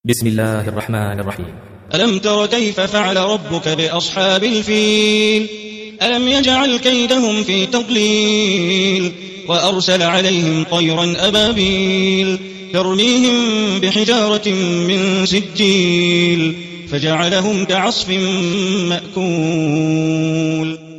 بسم الله الرحمن الرحيم. ألم تر كيف فعل ربك بأصحاب الفيل ألم يجعل كيدهم في تضليل وأرسل عليهم طيرا أبابيل ترميهم بحجارة من سجيل فجعلهم كعصف مأكول.